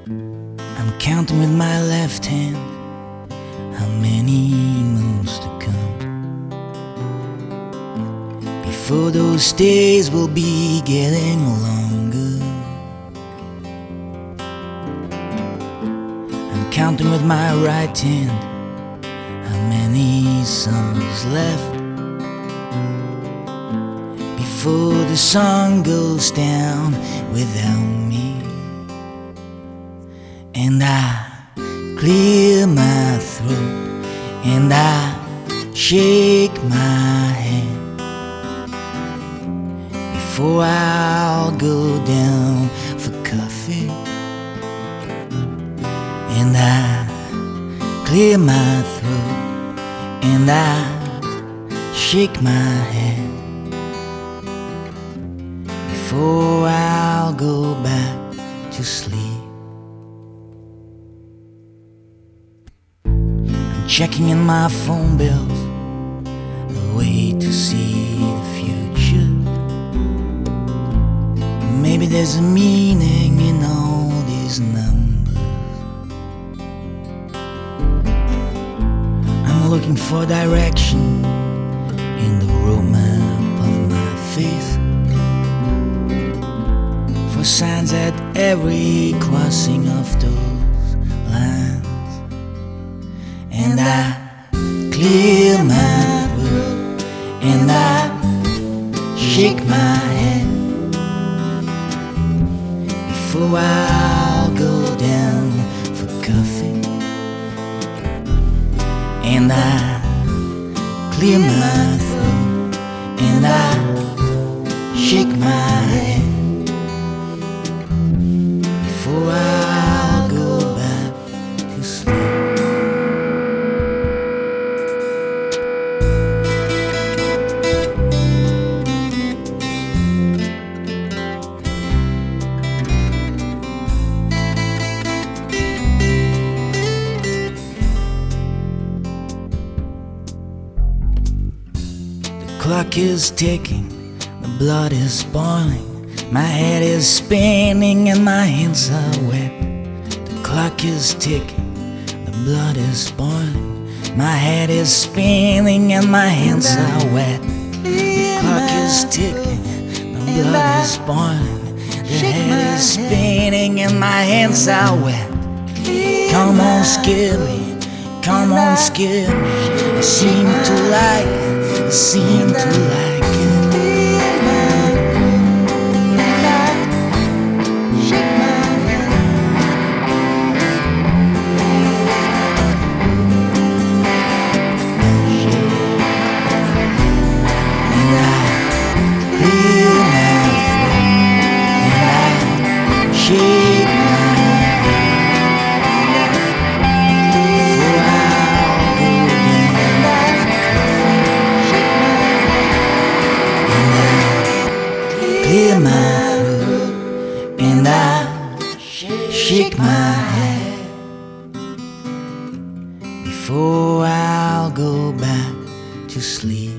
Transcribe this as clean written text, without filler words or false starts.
I'm counting with my left hand how many moons to come before those days will be getting longer. I'm counting with my right hand how many summers left before the sun goes down without me. And I clear my throat and I shake my head before I'll go down for coffee. And I clear my throat and I shake my head before I'll go back to sleep. I'm checking in my phone bills, a way to see the future. Maybe there's a meaning in all these numbers. I'm looking for direction in the roadmap of my faith, for signs at every crossing of those lines. And I clear my throat and I shake my head before I'll go down for coffee. And I clear my throat and I shake my head before I'll go back to sleep. The clock is ticking, the blood is boiling, my head is spinning and my hands are wet. The clock is ticking, the blood is boiling, my head is spinning and my hands are wet. The clock is ticking, the blood is boiling, the head is spinning and my hands are wet. Come on, scare me, come on, scare me. I seem to like it, I seem to like it. Clear my throat and I shake my head before I'll go back to sleep.